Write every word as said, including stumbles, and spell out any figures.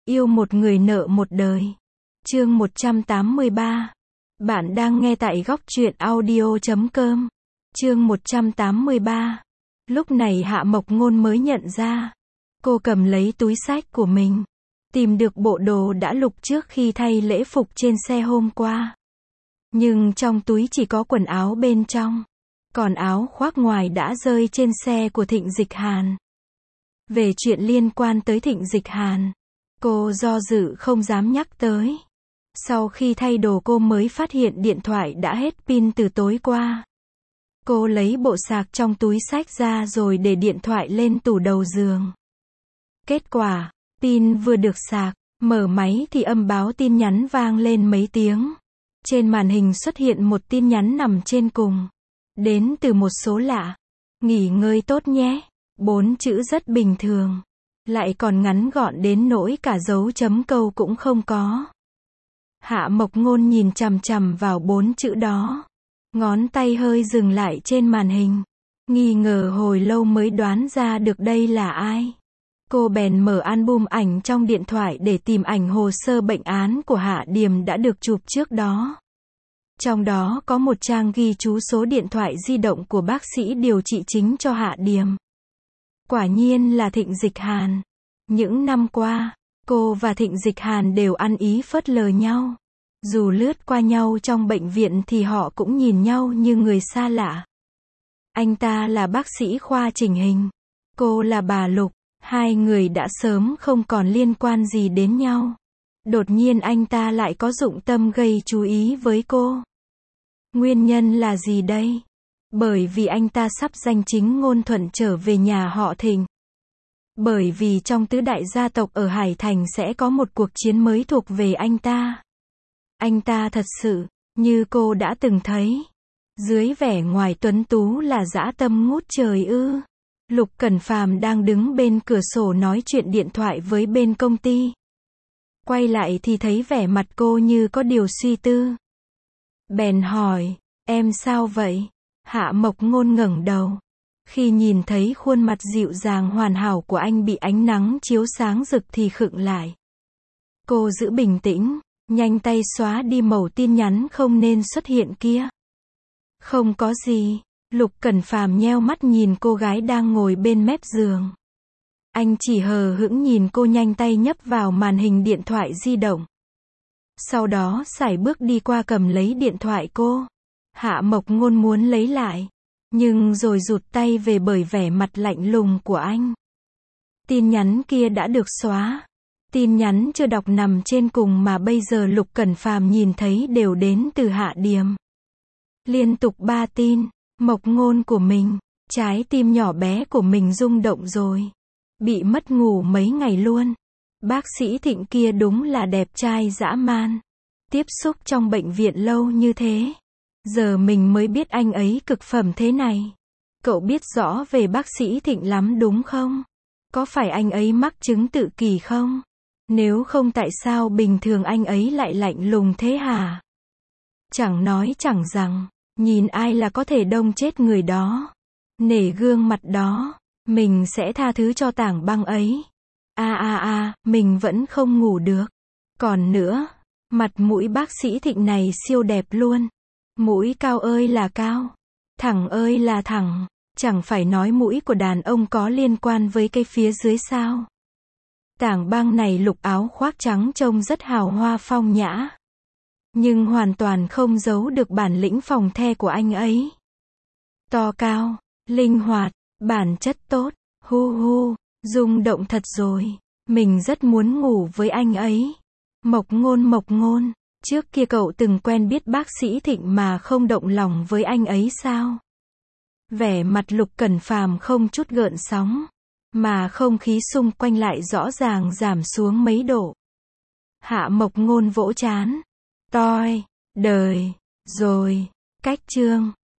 Yêu một người nợ một đời. Chương một trăm tám mươi ba. Bạn đang nghe tại góc truyện audio chấm com. Chương một trăm tám mươi ba. Lúc này Hạ Mộc Ngôn mới nhận ra. Cô cầm lấy túi xách của mình. Tìm được bộ đồ đã lục trước khi thay lễ phục trên xe hôm qua. Nhưng trong túi chỉ có quần áo bên trong. Còn áo khoác ngoài đã rơi trên xe của Thịnh Dịch Hàn. Về chuyện liên quan tới Thịnh Dịch Hàn, cô do dự không dám nhắc tới. Sau khi thay đồ cô mới phát hiện điện thoại đã hết pin từ tối qua. Cô lấy bộ sạc trong túi xách ra rồi để điện thoại lên tủ đầu giường. Kết quả, pin vừa được sạc, mở máy thì âm báo tin nhắn vang lên mấy tiếng. Trên màn hình xuất hiện một tin nhắn nằm trên cùng. Đến từ một số lạ. Nghỉ ngơi tốt nhé. Bốn chữ rất bình thường. Lại còn ngắn gọn đến nỗi cả dấu chấm câu cũng không có. Hạ Mộc Ngôn nhìn chằm chằm vào bốn chữ đó. Ngón tay hơi dừng lại trên màn hình. Nghi ngờ hồi lâu mới đoán ra được đây là ai. Cô bèn mở album ảnh trong điện thoại để tìm ảnh hồ sơ bệnh án của Hạ Điềm đã được chụp trước đó. Trong đó có một trang ghi chú số điện thoại di động của bác sĩ điều trị chính cho Hạ Điềm. Quả nhiên là Thịnh Dịch Hàn. Những năm qua, cô và Thịnh Dịch Hàn đều ăn ý phớt lờ nhau. Dù lướt qua nhau trong bệnh viện thì họ cũng nhìn nhau như người xa lạ. Anh ta là bác sĩ khoa chỉnh hình. Cô là bà Lục. Hai người đã sớm không còn liên quan gì đến nhau. Đột nhiên anh ta lại có dụng tâm gây chú ý với cô. Nguyên nhân là gì đây? Bởi vì anh ta sắp danh chính ngôn thuận trở về nhà họ Thịnh. Bởi vì trong tứ đại gia tộc ở Hải Thành sẽ có một cuộc chiến mới thuộc về anh ta. Anh ta thật sự, như cô đã từng thấy, dưới vẻ ngoài tuấn tú là dã tâm ngút trời ư. Lục Cẩn Phàm đang đứng bên cửa sổ nói chuyện điện thoại với bên công ty. Quay lại thì thấy vẻ mặt cô như có điều suy tư. Bèn hỏi, em sao vậy? Hạ Mộc Ngôn ngẩng đầu. Khi nhìn thấy khuôn mặt dịu dàng hoàn hảo của anh bị ánh nắng chiếu sáng rực thì khựng lại. Cô giữ bình tĩnh, nhanh tay xóa đi mẩu tin nhắn không nên xuất hiện kia. Không có gì. Lục Cẩn Phàm nheo mắt nhìn cô gái đang ngồi bên mép giường. Anh chỉ hờ hững nhìn cô nhanh tay nhấp vào màn hình điện thoại di động. Sau đó sải bước đi qua cầm lấy điện thoại cô. Hạ Mộc Ngôn muốn lấy lại, nhưng rồi rụt tay về bởi vẻ mặt lạnh lùng của anh. Tin nhắn kia đã được xóa. Tin nhắn chưa đọc nằm trên cùng mà bây giờ Lục Cẩn Phàm nhìn thấy đều đến từ Hạ Điềm. Liên tục ba tin. Mộc Ngôn của mình, trái tim nhỏ bé của mình rung động rồi. Bị mất ngủ mấy ngày luôn. Bác sĩ Thịnh kia đúng là đẹp trai dã man. Tiếp xúc trong bệnh viện lâu như thế. Giờ mình mới biết anh ấy cực phẩm thế này. Cậu biết rõ về bác sĩ Thịnh lắm đúng không? Có phải anh ấy mắc chứng tự kỷ không? Nếu không tại sao bình thường anh ấy lại lạnh lùng thế hả? Chẳng nói chẳng rằng. Nhìn ai là có thể đông chết người đó. Nể gương mặt đó, mình sẽ tha thứ cho tảng băng ấy. A a a, mình vẫn không ngủ được. Còn nữa, mặt mũi bác sĩ Thịnh này siêu đẹp luôn. Mũi cao ơi là cao, thẳng ơi là thẳng. Chẳng phải nói mũi của đàn ông có liên quan với cái phía dưới sao? Tảng băng này lục áo khoác trắng trông rất hào hoa phong nhã. Nhưng hoàn toàn không giấu được bản lĩnh phòng the của anh ấy. To cao, linh hoạt, bản chất tốt, hu hu, rung động thật rồi. Mình rất muốn ngủ với anh ấy. Mộc Ngôn Mộc Ngôn, trước kia cậu từng quen biết bác sĩ Thịnh mà không động lòng với anh ấy sao? Vẻ mặt Lục Cẩn Phàm không chút gợn sóng, mà không khí xung quanh lại rõ ràng giảm xuống mấy độ. Hạ Mộc Ngôn vỗ trán. Toi, đời, rồi, cách chương.